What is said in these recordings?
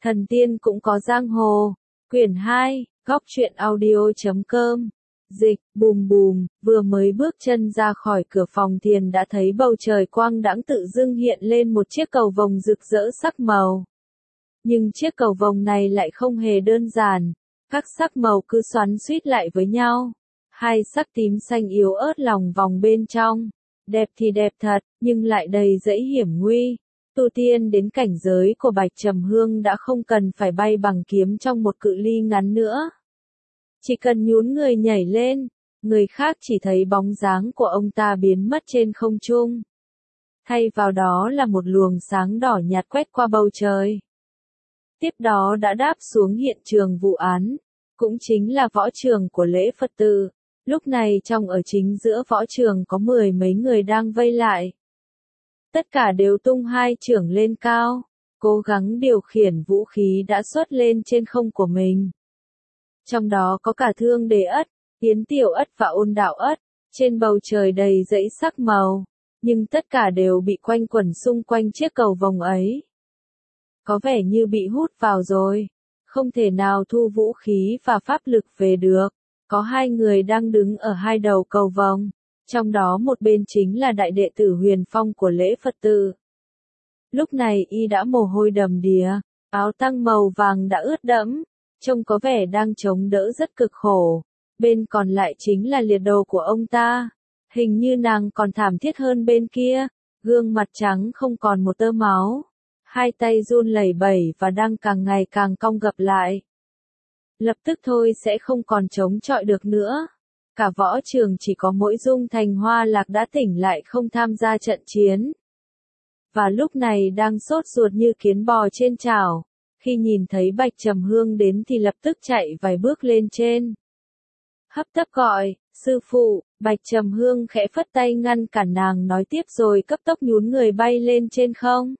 Thần tiên cũng có giang hồ. Quyển 2, góc truyện audio.com. Dịch, bùm bùm, vừa mới bước chân ra khỏi cửa phòng thiền đã thấy bầu trời quang đãng tự dưng hiện lên một chiếc cầu vồng rực rỡ sắc màu. Nhưng chiếc cầu vồng này lại không hề đơn giản, các sắc màu cứ xoắn xuýt lại với nhau. Hai sắc tím xanh yếu ớt lòng vòng bên trong, đẹp thì đẹp thật, nhưng lại đầy dẫy hiểm nguy. Tu tiên đến cảnh giới của Bạch Trầm Hương đã không cần phải bay bằng kiếm trong một cự ly ngắn nữa. Chỉ cần nhún người nhảy lên, người khác chỉ thấy bóng dáng của ông ta biến mất trên không trung. Thay vào đó là một luồng sáng đỏ nhạt quét qua bầu trời. Tiếp đó đã đáp xuống hiện trường vụ án, cũng chính là võ trường của lễ Phật tử. Lúc này trong ở chính giữa võ trường có 10 mấy người đang vây lại. Tất cả đều tung hai chưởng lên cao, cố gắng điều khiển vũ khí đã xuất lên trên không của mình. Trong đó có cả Thương Đề Ất, Tiến Tiểu Ất và Ôn Đạo Ất, trên bầu trời đầy dẫy sắc màu, nhưng tất cả đều bị quanh quẩn xung quanh chiếc cầu vồng ấy. Có vẻ như bị hút vào rồi, không thể nào thu vũ khí và pháp lực về được. Có hai người đang đứng ở hai đầu cầu vồng, trong đó một bên chính là đại đệ tử Huyền Phong của lễ Phật tử. Lúc này y đã mồ hôi đầm đìa, áo tang màu vàng đã ướt đẫm, trông có vẻ đang chống đỡ rất cực khổ. Bên còn lại chính là liệt đồ của ông ta, hình như nàng còn thảm thiết hơn bên kia, gương mặt trắng không còn một tơ máu, hai tay run lẩy bẩy và đang càng ngày càng cong gập lại. Lập tức thôi sẽ không còn chống chọi được nữa. Cả võ trường chỉ có mỗi Dung Thành Hoa Lạc đã tỉnh lại không tham gia trận chiến. Và lúc này đang sốt ruột như kiến bò trên chảo. Khi nhìn thấy Bạch Trầm Hương đến thì lập tức chạy vài bước lên trên. Hấp tấp gọi, sư phụ. Bạch Trầm Hương khẽ phất tay ngăn cản nàng nói tiếp rồi cấp tốc nhún người bay lên trên không.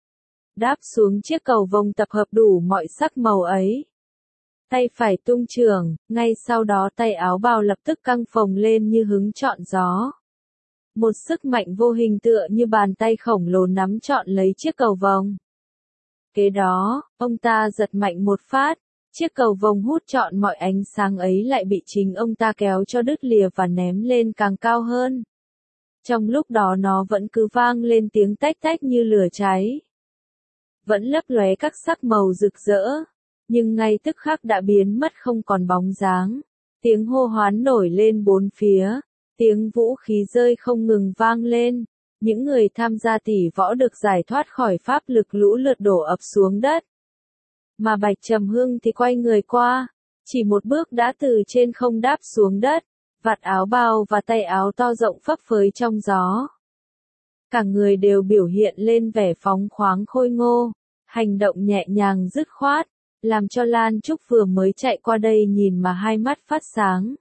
Đáp xuống chiếc cầu vồng tập hợp đủ mọi sắc màu ấy. Tay phải tung chưởng, ngay sau đó tay áo bào lập tức căng phồng lên như hứng trọn gió. Một sức mạnh vô hình tựa như bàn tay khổng lồ nắm trọn lấy chiếc cầu vồng. Kế đó, ông ta giật mạnh một phát, chiếc cầu vồng hút trọn mọi ánh sáng ấy lại bị chính ông ta kéo cho đứt lìa và ném lên càng cao hơn. Trong lúc đó nó vẫn cứ vang lên tiếng tách tách như lửa cháy. Vẫn lấp lóe các sắc màu rực rỡ. Nhưng ngay tức khắc đã biến mất không còn bóng dáng. Tiếng hô hoán nổi lên bốn phía, tiếng vũ khí rơi không ngừng vang lên. Những người tham gia tỷ võ được giải thoát khỏi pháp lực lũ lượt đổ ập xuống đất. Mà Bạch Trầm Hương thì quay người qua, chỉ một bước đã từ trên không đáp xuống đất, vạt áo bào và tay áo to rộng phấp phới trong gió. Cả người đều biểu hiện lên vẻ phóng khoáng khôi ngô, hành động nhẹ nhàng dứt khoát. Làm cho Lan Trúc vừa mới chạy qua đây nhìn mà hai mắt phát sáng.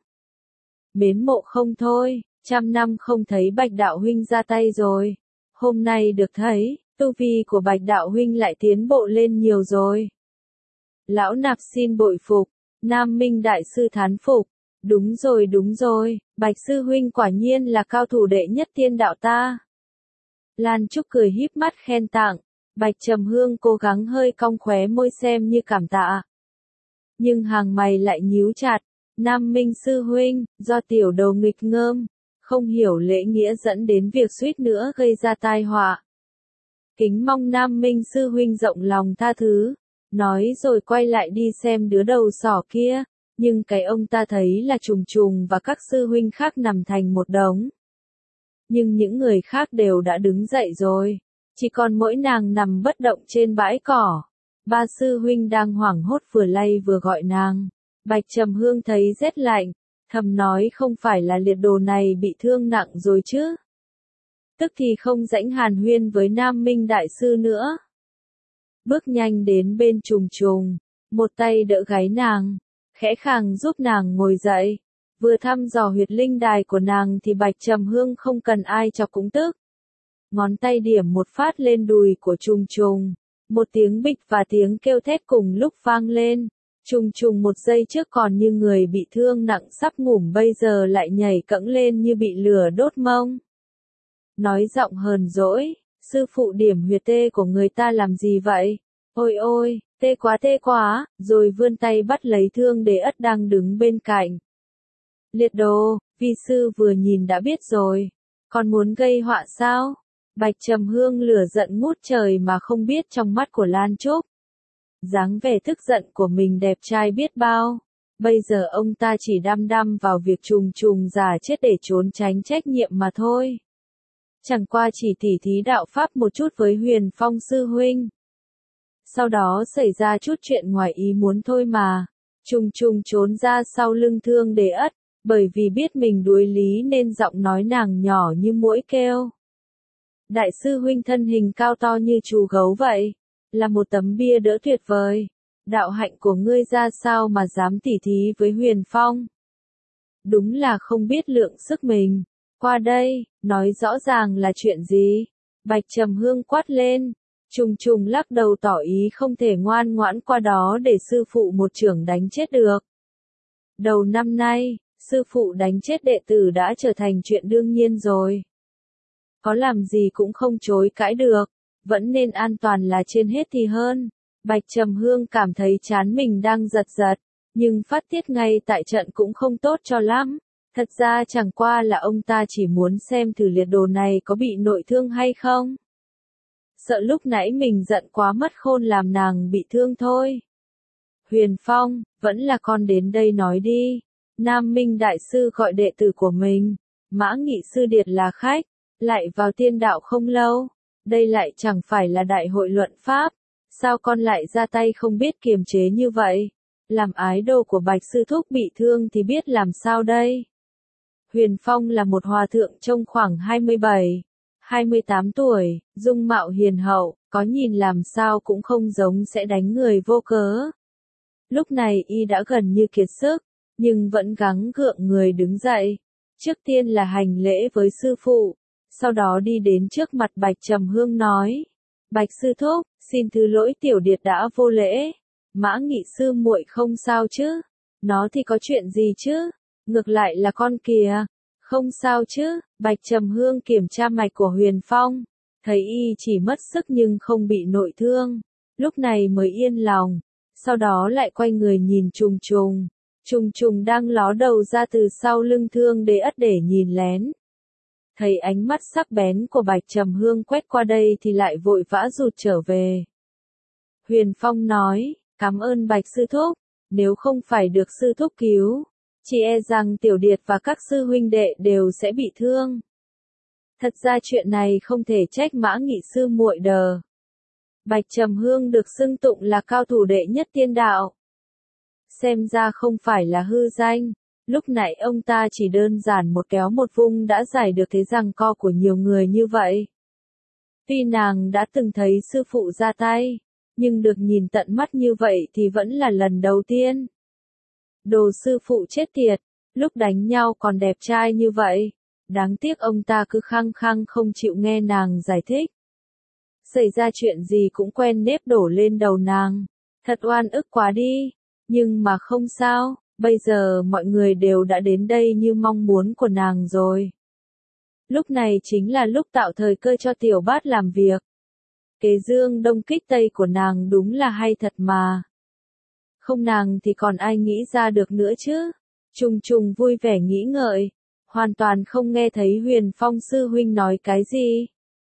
Mến mộ không thôi, 100 năm không thấy Bạch Đạo Huynh ra tay rồi. Hôm nay được thấy, tu vi của Bạch Đạo Huynh lại tiến bộ lên nhiều rồi. Lão nạp xin bội phục, Nam Minh Đại Sư thán phục. Đúng rồi, Bạch Sư Huynh quả nhiên là cao thủ đệ nhất tiên đạo ta. Lan Trúc cười híp mắt khen tặng. Bạch Trầm Hương cố gắng hơi cong khóe môi xem như cảm tạ. Nhưng hàng mày lại nhíu chặt. Nam Minh Sư Huynh, do tiểu đầu nghịch ngợm, không hiểu lễ nghĩa dẫn đến việc suýt nữa gây ra tai họa. Kính mong Nam Minh Sư Huynh rộng lòng tha thứ. Nói rồi quay lại đi xem đứa đầu sỏ kia. Nhưng cái ông ta thấy là Trùng Trùng và các sư huynh khác nằm thành một đống. Nhưng những người khác đều đã đứng dậy rồi. Chỉ còn mỗi nàng nằm bất động trên bãi cỏ. Ba sư huynh đang hoảng hốt vừa lay vừa gọi nàng. Bạch Trầm Hương thấy rét lạnh, thầm nói không phải là liệt đồ này bị thương nặng rồi chứ. Tức thì không rãnh hàn huyên với Nam Minh Đại Sư nữa. Bước nhanh đến bên Trùng Trùng, một tay đỡ gáy nàng, khẽ khàng giúp nàng ngồi dậy. Vừa thăm dò huyệt linh đài của nàng thì Bạch Trầm Hương không cần ai chọc cũng tức. Ngón tay điểm một phát lên đùi của Trùng Trùng. Một tiếng bịch và tiếng kêu thét cùng lúc vang lên. Trùng Trùng một giây trước còn như người bị thương nặng sắp ngủm bây giờ lại nhảy cẫng lên như bị lửa đốt mông. Nói giọng hờn dỗi, sư phụ điểm huyệt tê của người ta làm gì vậy? Ôi ôi, tê quá, rồi vươn tay bắt lấy Thương Đế Ất đang đứng bên cạnh. Liệt đồ, vi sư vừa nhìn đã biết rồi, còn muốn gây họa sao? Bạch Trầm Hương lửa giận ngút trời mà không biết trong mắt của Lan Trúc. Dáng vẻ tức giận của mình đẹp trai biết bao. Bây giờ ông ta chỉ đăm đăm vào việc trùng trùng giả chết để trốn tránh trách nhiệm mà thôi. Chẳng qua chỉ tỉ thí đạo pháp một chút với Huyền Phong sư huynh. Sau đó xảy ra chút chuyện ngoài ý muốn thôi mà. Trùng trùng trốn ra sau lưng Thương Đế Ất, bởi vì biết mình đuối lý nên giọng nói nàng nhỏ như muỗi kêu. Đại sư huynh thân hình cao to như chú gấu vậy, là một tấm bia đỡ tuyệt vời. Đạo hạnh của ngươi ra sao mà dám tỉ thí với Huyền Phong? Đúng là không biết lượng sức mình. Qua đây, nói rõ ràng là chuyện gì? Bạch Trầm Hương quát lên. Trùng trùng lắc đầu tỏ ý không thể ngoan ngoãn qua đó để sư phụ một chưởng đánh chết được. Đầu năm nay, sư phụ đánh chết đệ tử đã trở thành chuyện đương nhiên rồi. Có làm gì cũng không chối cãi được, vẫn nên an toàn là trên hết thì hơn. Bạch Trầm Hương cảm thấy trán mình đang giật giật, nhưng phát tiết ngay tại trận cũng không tốt cho lắm. Thật ra chẳng qua là ông ta chỉ muốn xem thử liệt đồ này có bị nội thương hay không. Sợ lúc nãy mình giận quá mất khôn làm nàng bị thương thôi. Huyền Phong, vẫn là con đến đây nói đi. Nam Minh Đại Sư gọi đệ tử của mình, Mã Nghị Sư Điệt là khách, lại vào tiên đạo không lâu. Đây lại chẳng phải là đại hội luận pháp. Sao con lại ra tay không biết kiềm chế như vậy? Làm ái đồ của Bạch Sư Thúc bị thương thì biết làm sao đây? Huyền Phong là một hòa thượng trông khoảng 27, 28 tuổi, dung mạo hiền hậu, có nhìn làm sao cũng không giống sẽ đánh người vô cớ. Lúc này y đã gần như kiệt sức, nhưng vẫn gắng gượng người đứng dậy. Trước tiên là hành lễ với sư phụ, sau đó đi đến trước mặt Bạch Trầm Hương nói. Bạch Sư Thúc, xin thứ lỗi tiểu điệt đã vô lễ. Mã Nghị sư muội không sao chứ? Nó thì có chuyện gì chứ? Ngược lại là con kìa. Không sao chứ? Bạch Trầm Hương kiểm tra mạch của Huyền Phong, thấy y chỉ mất sức nhưng không bị nội thương. Lúc này mới yên lòng. Sau đó lại quay người nhìn Trùng Trùng. Trùng Trùng đang ló đầu ra từ sau lưng Thương Đế Ất để nhìn lén. Thấy ánh mắt sắc bén của Bạch Trầm Hương quét qua đây thì lại vội vã rụt trở về. Huyền Phong nói, cảm ơn Bạch Sư Thúc, nếu không phải được Sư Thúc cứu, chỉ e rằng tiểu điệt và các sư huynh đệ đều sẽ bị thương. Thật ra chuyện này không thể trách Mã Nghị sư muội đờ. Bạch Trầm Hương được xưng tụng là cao thủ đệ nhất tiên đạo. Xem ra không phải là hư danh. Lúc nãy ông ta chỉ đơn giản một kéo một vung đã giải được thế giằng co của nhiều người như vậy. Tuy nàng đã từng thấy sư phụ ra tay, nhưng được nhìn tận mắt như vậy thì vẫn là lần đầu tiên. Đồ sư phụ chết tiệt, lúc đánh nhau còn đẹp trai như vậy. Đáng tiếc ông ta cứ khăng khăng không chịu nghe nàng giải thích. Xảy ra chuyện gì cũng quen nếp đổ lên đầu nàng. Thật oan ức quá đi. Nhưng mà không sao, bây giờ mọi người đều đã đến đây như mong muốn của nàng rồi. Lúc này chính là lúc tạo thời cơ cho tiểu bát làm việc. Kế dương đông kích tây của nàng đúng là hay thật mà. Không nàng thì còn ai nghĩ ra được nữa chứ. Trùng Trùng vui vẻ nghĩ ngợi, hoàn toàn không nghe thấy Huyền Phong sư huynh nói cái gì.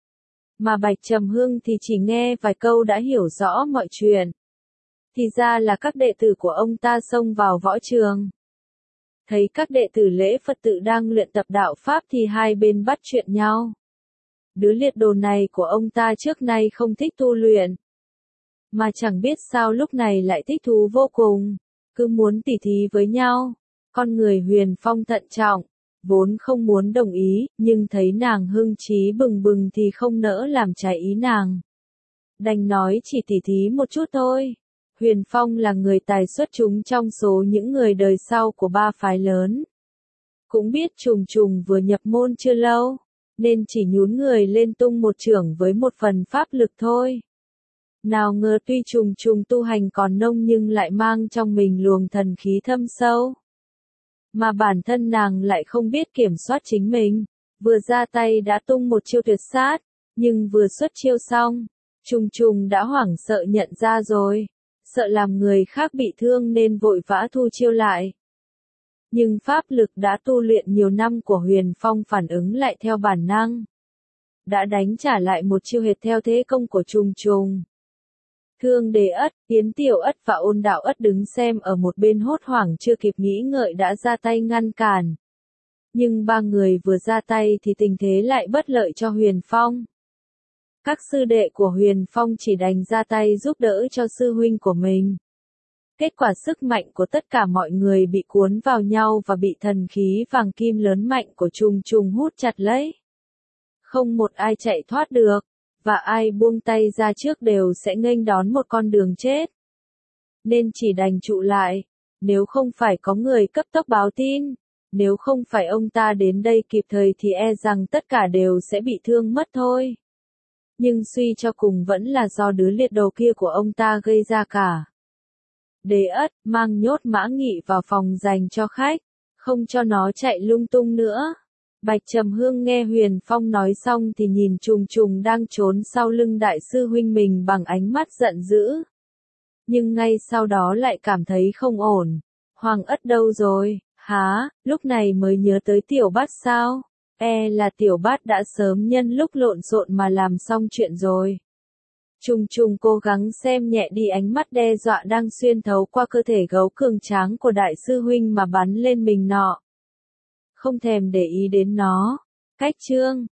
Mà Bạch Trầm Hương thì chỉ nghe vài câu đã hiểu rõ mọi chuyện. Thì ra là các đệ tử của ông ta xông vào võ trường. Thấy các đệ tử lễ Phật tự đang luyện tập đạo Pháp thì hai bên bắt chuyện nhau. Đứa liệt đồ này của ông ta trước nay không thích tu luyện. Mà chẳng biết sao lúc này lại thích thú vô cùng. Cứ muốn tỉ thí với nhau. Con người Huyền Phong thận trọng. Vốn không muốn đồng ý, nhưng thấy nàng hưng trí bừng bừng thì không nỡ làm trái ý nàng. Đành nói chỉ tỉ thí một chút thôi. Huyền Phong là người tài xuất chúng trong số những người đời sau của ba phái lớn. Cũng biết Trùng Trùng vừa nhập môn chưa lâu, nên chỉ nhún người lên tung một chưởng với một phần pháp lực thôi. Nào ngờ tuy Trùng Trùng tu hành còn nông nhưng lại mang trong mình luồng thần khí thâm sâu. Mà bản thân nàng lại không biết kiểm soát chính mình, vừa ra tay đã tung một chiêu tuyệt sát, nhưng vừa xuất chiêu xong, Trùng Trùng đã hoảng sợ nhận ra rồi. sợ làm người khác bị thương nên vội vã thu chiêu lại. Nhưng pháp lực đã tu luyện nhiều năm của Huyền Phong phản ứng lại theo bản năng. Đã đánh trả lại một chiêu hệt theo thế công của Trùng Trùng. Thương Đề Ất, Yến Tiểu Ất và Ôn Đạo Ất đứng xem ở một bên hốt hoảng chưa kịp nghĩ ngợi đã ra tay ngăn cản. Nhưng ba người vừa ra tay thì tình thế lại bất lợi cho Huyền Phong. Các sư đệ của Huyền Phong chỉ đành ra tay giúp đỡ cho sư huynh của mình. Kết quả sức mạnh của tất cả mọi người bị cuốn vào nhau và bị thần khí vàng kim lớn mạnh của Trùng Trùng hút chặt lấy. Không một ai chạy thoát được, và ai buông tay ra trước đều sẽ nghênh đón một con đường chết. Nên chỉ đành trụ lại, nếu không phải có người cấp tốc báo tin, nếu không phải ông ta đến đây kịp thời thì e rằng tất cả đều sẽ bị thương mất thôi. Nhưng suy cho cùng vẫn là do đứa liệt đầu kia của ông ta gây ra cả. Đề Ất mang Nhốt Mã Nghị vào phòng dành cho khách, không cho nó chạy lung tung nữa. Bạch Trầm Hương nghe Huyền Phong nói xong thì nhìn Trùng Trùng đang trốn sau lưng đại sư huynh mình bằng ánh mắt giận dữ. Nhưng ngay sau đó lại cảm thấy không ổn. Hoàng Ất đâu rồi? Hả, lúc này mới nhớ tới Tiểu Bát sao? E là Tiểu Bát đã sớm nhân lúc lộn xộn mà làm xong chuyện rồi. Trùng Trùng cố gắng xem nhẹ đi ánh mắt đe dọa đang xuyên thấu qua cơ thể gấu cường tráng của đại sư huynh mà bắn lên mình nọ. Không thèm để ý đến nó. Cách chương